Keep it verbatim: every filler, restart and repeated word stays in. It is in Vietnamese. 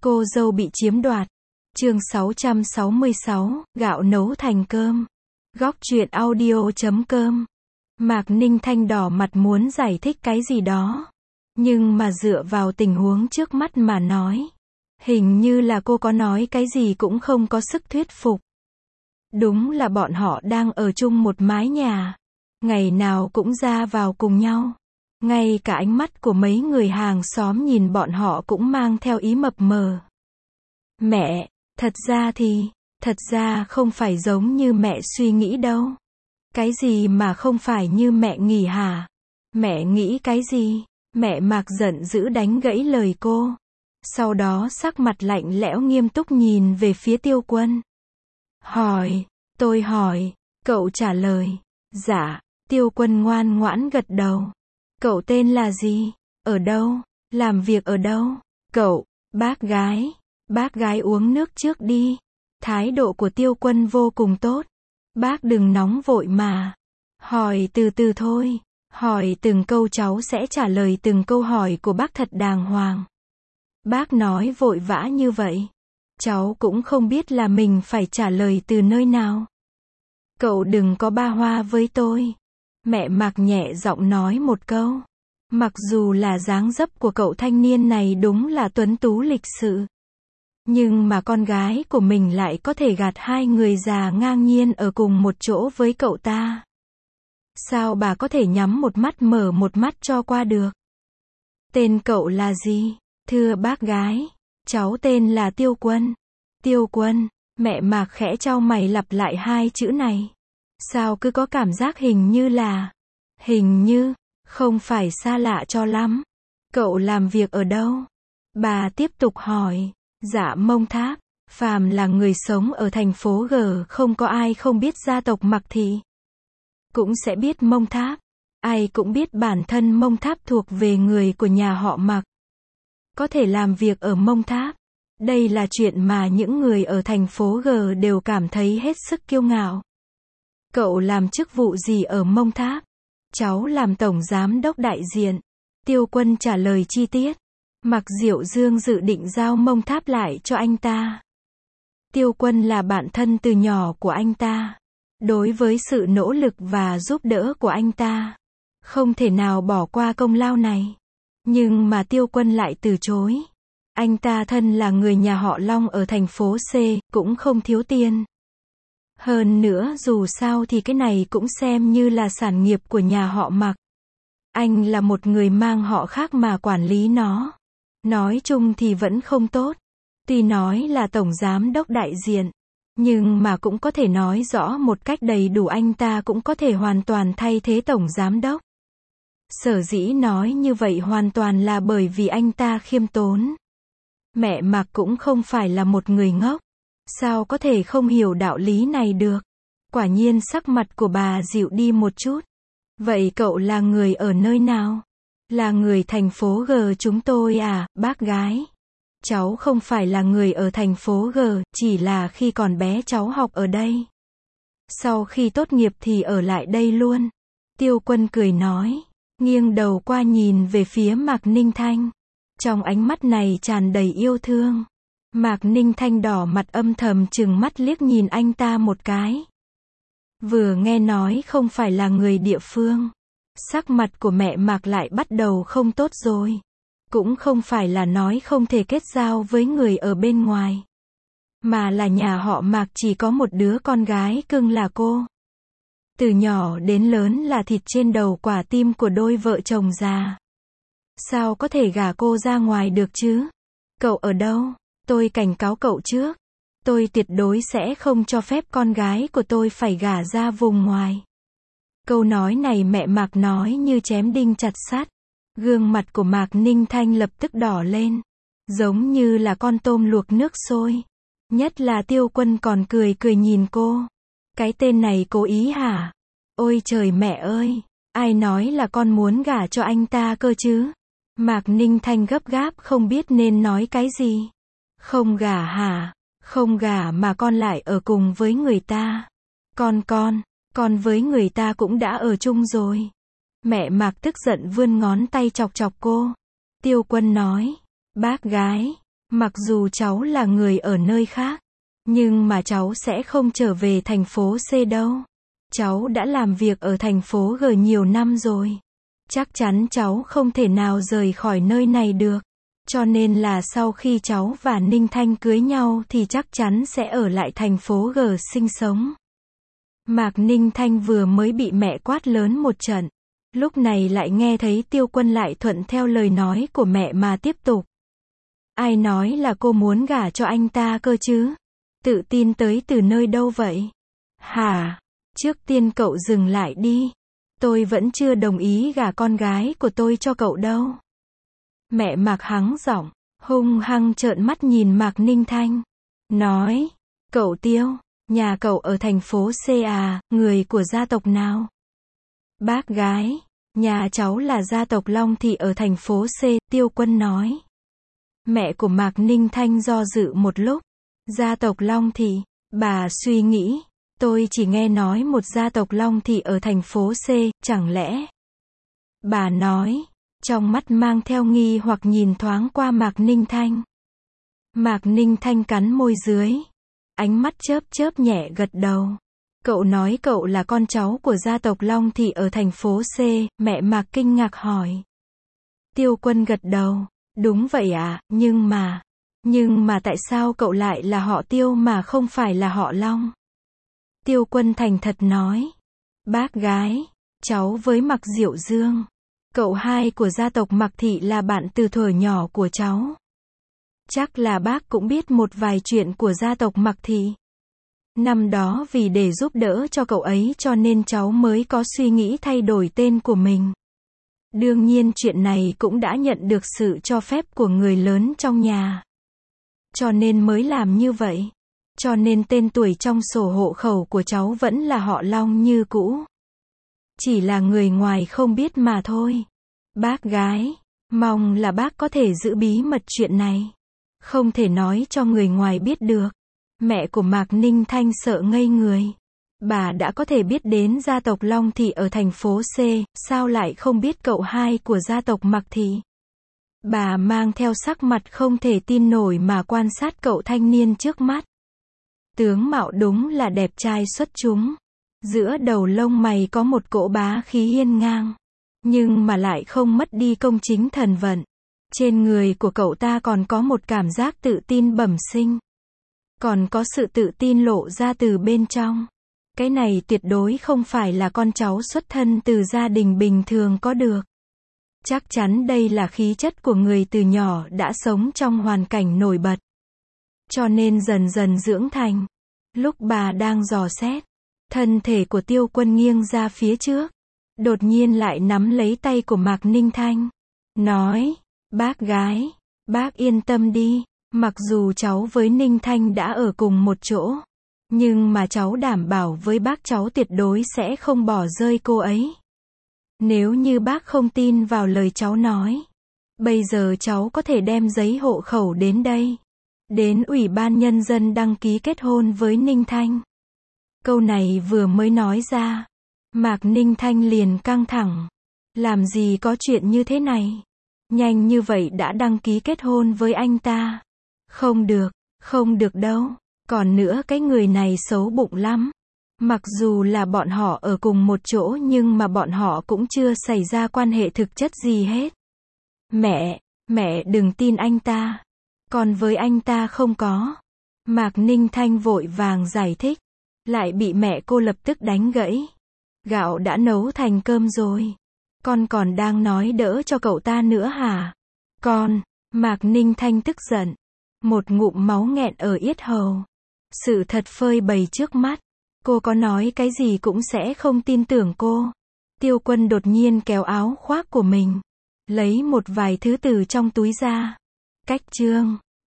Cô dâu bị chiếm đoạt. Chương sáu trăm sáu mươi sáu, gạo nấu thành cơm. Góc truyện audio chấm com. Mạc Ninh Thanh đỏ mặt muốn giải thích cái gì đó. Nhưng mà dựa vào tình huống trước mắt mà nói. Hình như là cô có nói cái gì cũng không có sức thuyết phục. Đúng là bọn họ đang ở chung một mái nhà. Ngày nào cũng ra vào cùng nhau. Ngay cả ánh mắt của mấy người hàng xóm nhìn bọn họ cũng mang theo ý mập mờ. Mẹ, thật ra thì, thật ra không phải giống như mẹ suy nghĩ đâu. Cái gì mà không phải như mẹ nghĩ hả? Mẹ nghĩ cái gì? Mẹ Mạc giận dữ đánh gãy lời cô. Sau đó sắc mặt lạnh lẽo nghiêm túc nhìn về phía Tiêu Quân. Hỏi, tôi hỏi, cậu trả lời. Dạ, Tiêu Quân ngoan ngoãn gật đầu. Cậu tên là gì? Ở đâu? Làm việc ở đâu? Cậu, bác gái. Bác gái uống nước trước đi. Thái độ của Tiêu Quân vô cùng tốt. Bác đừng nóng vội mà. Hỏi từ từ thôi. Hỏi từng câu cháu sẽ trả lời từng câu hỏi của bác thật đàng hoàng. Bác nói vội vã như vậy. Cháu cũng không biết là mình phải trả lời từ nơi nào. Cậu đừng có ba hoa với tôi. Mẹ Mạc nhẹ giọng nói một câu. Mặc dù là dáng dấp của cậu thanh niên này đúng là tuấn tú lịch sự. Nhưng mà con gái của mình lại có thể gạt hai người già ngang nhiên ở cùng một chỗ với cậu ta. Sao bà có thể nhắm một mắt mở một mắt cho qua được? Tên cậu là gì? Thưa bác gái, cháu tên là Tiêu Quân. Tiêu Quân, mẹ Mạc khẽ chau mày lặp lại hai chữ này. Sao cứ có cảm giác hình như là, hình như, không phải xa lạ cho lắm. Cậu làm việc ở đâu? Bà tiếp tục hỏi. Dạ Mông Tháp, phàm là người sống ở thành phố G không có ai không biết gia tộc Mạc Thị. Cũng sẽ biết Mông Tháp. Ai cũng biết bản thân Mông Tháp thuộc về người của nhà họ Mạc. Có thể làm việc ở Mông Tháp. Đây là chuyện mà những người ở thành phố G đều cảm thấy hết sức kiêu ngạo. Cậu làm chức vụ gì ở Mông Tháp? Cháu làm tổng giám đốc đại diện. Tiêu Quân trả lời chi tiết. Mạc Diệu Dương dự định giao Mông Tháp lại cho anh ta. Tiêu Quân là bạn thân từ nhỏ của anh ta. Đối với sự nỗ lực và giúp đỡ của anh ta, không thể nào bỏ qua công lao này. Nhưng mà Tiêu Quân lại từ chối. Anh ta thân là người nhà họ Long ở thành phố C, cũng không thiếu tiền. Hơn nữa dù sao thì cái này cũng xem như là sản nghiệp của nhà họ Mạc. Anh là một người mang họ khác mà quản lý nó. Nói chung thì vẫn không tốt. Tuy nói là tổng giám đốc đại diện, nhưng mà cũng có thể nói rõ một cách đầy đủ anh ta cũng có thể hoàn toàn thay thế tổng giám đốc. Sở dĩ nói như vậy hoàn toàn là bởi vì anh ta khiêm tốn. Mẹ Mạc cũng không phải là một người ngốc. Sao có thể không hiểu đạo lý này được? Quả nhiên sắc mặt của bà dịu đi một chút. Vậy cậu là người ở nơi nào? Là người thành phố G chúng tôi à, bác gái? Cháu không phải là người ở thành phố G, chỉ là khi còn bé cháu học ở đây. Sau khi tốt nghiệp thì ở lại đây luôn. Tiêu Quân cười nói, nghiêng đầu qua nhìn về phía Mạc Ninh Thanh. Trong ánh mắt này tràn đầy yêu thương. Mạc Ninh Thanh đỏ mặt âm thầm trừng mắt liếc nhìn anh ta một cái. Vừa nghe nói không phải là người địa phương. Sắc mặt của mẹ Mạc lại bắt đầu không tốt rồi. Cũng không phải là nói không thể kết giao với người ở bên ngoài. Mà là nhà họ Mạc chỉ có một đứa con gái cưng là cô. Từ nhỏ đến lớn là thịt trên đầu quả tim của đôi vợ chồng già. Sao có thể gả cô ra ngoài được chứ? Cậu ở đâu? Tôi cảnh cáo cậu trước. Tôi tuyệt đối sẽ không cho phép con gái của tôi phải gả ra vùng ngoài. Câu nói này mẹ Mạc nói như chém đinh chặt sắt. Gương mặt của Mạc Ninh Thanh lập tức đỏ lên. Giống như là con tôm luộc nước sôi. Nhất là Tiêu Quân còn cười cười nhìn cô. Cái tên này cố ý hả? Ôi trời mẹ ơi! Ai nói là con muốn gả cho anh ta cơ chứ? Mạc Ninh Thanh gấp gáp không biết nên nói cái gì. Không gả hả? Không gả mà con lại ở cùng với người ta. Con con, con với người ta cũng đã ở chung rồi. Mẹ Mạc tức giận vươn ngón tay chọc chọc cô. Tiêu Quân nói, bác gái, Mặc dù cháu là người ở nơi khác, nhưng mà cháu sẽ không trở về thành phố C đâu. Cháu đã làm việc ở thành phố G nhiều năm rồi. Chắc chắn cháu không thể nào rời khỏi nơi này được. Cho nên là sau khi cháu và Ninh Thanh cưới nhau thì chắc chắn sẽ ở lại thành phố G sinh sống. Mạc Ninh Thanh vừa mới bị mẹ quát lớn một trận. Lúc này lại nghe thấy Tiêu Quân lại thuận theo lời nói của mẹ mà tiếp tục. Ai nói là cô muốn gả cho anh ta cơ chứ? Tự tin tới từ nơi đâu vậy? Hả? Trước tiên cậu dừng lại đi. Tôi vẫn chưa đồng ý gả con gái của tôi cho cậu đâu. Mẹ Mạc hắng giọng, hung hăng trợn mắt nhìn Mạc Ninh Thanh. Nói, cậu Tiêu, nhà cậu ở thành phố C à, người của gia tộc nào? Bác gái, nhà cháu là gia tộc Long Thị ở thành phố C, Tiêu Quân nói. Mẹ của Mạc Ninh Thanh do dự một lúc. Gia tộc Long Thị, bà suy nghĩ, tôi chỉ nghe nói một gia tộc Long Thị ở thành phố C, chẳng lẽ? Bà nói, trong mắt mang theo nghi hoặc nhìn thoáng qua Mạc Ninh Thanh. Mạc Ninh Thanh cắn môi dưới. Ánh mắt chớp chớp nhẹ gật đầu. Cậu nói cậu là con cháu của gia tộc Long Thị ở thành phố C, mẹ Mạc kinh ngạc hỏi. Tiêu Quân gật đầu. Đúng vậy ạ, à, nhưng mà... Nhưng mà tại sao cậu lại là họ Tiêu mà không phải là họ Long? Tiêu Quân thành thật nói. Bác gái, cháu với Mạc Diệu Dương. Cậu hai của gia tộc Mạc Thị là bạn từ thuở nhỏ của cháu. Chắc là bác cũng biết một vài chuyện của gia tộc Mạc Thị. Năm đó vì để giúp đỡ cho cậu ấy cho nên cháu mới có suy nghĩ thay đổi tên của mình. Đương nhiên chuyện này cũng đã nhận được sự cho phép của người lớn trong nhà. Cho nên mới làm như vậy. Cho nên tên tuổi trong sổ hộ khẩu của cháu vẫn là họ Long như cũ. Chỉ là người ngoài không biết mà thôi. Bác gái, mong là bác có thể giữ bí mật chuyện này. Không thể nói cho người ngoài biết được. Mẹ của Mạc Ninh Thanh sợ ngây người. Bà đã có thể biết đến gia tộc Long Thị ở thành phố C, sao lại không biết cậu hai của gia tộc Mạc Thị? Bà mang theo sắc mặt không thể tin nổi mà quan sát cậu thanh niên trước mắt. Tướng mạo đúng là đẹp trai xuất chúng. Giữa đầu lông mày có một cỗ bá khí hiên ngang. Nhưng mà lại không mất đi công chính thần vận. Trên người của cậu ta còn có một cảm giác tự tin bẩm sinh. Còn có sự tự tin lộ ra từ bên trong. Cái này tuyệt đối không phải là con cháu xuất thân từ gia đình bình thường có được. Chắc chắn đây là khí chất của người từ nhỏ đã sống trong hoàn cảnh nổi bật. Cho nên dần dần dưỡng thành. Lúc bà đang dò xét, thân thể của Tiêu Quân nghiêng ra phía trước. Đột nhiên lại nắm lấy tay của Mạc Ninh Thanh. Nói, bác gái, bác yên tâm đi. Mặc dù cháu với Ninh Thanh đã ở cùng một chỗ. Nhưng mà cháu đảm bảo với bác cháu tuyệt đối sẽ không bỏ rơi cô ấy. Nếu như bác không tin vào lời cháu nói. Bây giờ cháu có thể đem giấy hộ khẩu đến đây. Đến Ủy ban Nhân dân đăng ký kết hôn với Ninh Thanh. Câu này vừa mới nói ra. Mạc Ninh Thanh liền căng thẳng. Làm gì có chuyện như thế này? Nhanh như vậy đã đăng ký kết hôn với anh ta. Không được, không được đâu. Còn nữa cái người này xấu bụng lắm. Mặc dù là bọn họ ở cùng một chỗ nhưng mà bọn họ cũng chưa xảy ra quan hệ thực chất gì hết. Mẹ, mẹ đừng tin anh ta. Còn với anh ta không có. Mạc Ninh Thanh vội vàng giải thích. Lại bị mẹ cô lập tức đánh gãy. Gạo đã nấu thành cơm rồi. Con còn đang nói đỡ cho cậu ta nữa hả? Con, Mạc Ninh Thanh tức giận. Một ngụm máu nghẹn ở yết hầu. Sự thật phơi bày trước mắt. Cô có nói cái gì cũng sẽ không tin tưởng cô. Tiêu Quân đột nhiên kéo áo khoác của mình. Lấy một vài thứ từ trong túi ra. Cách chương.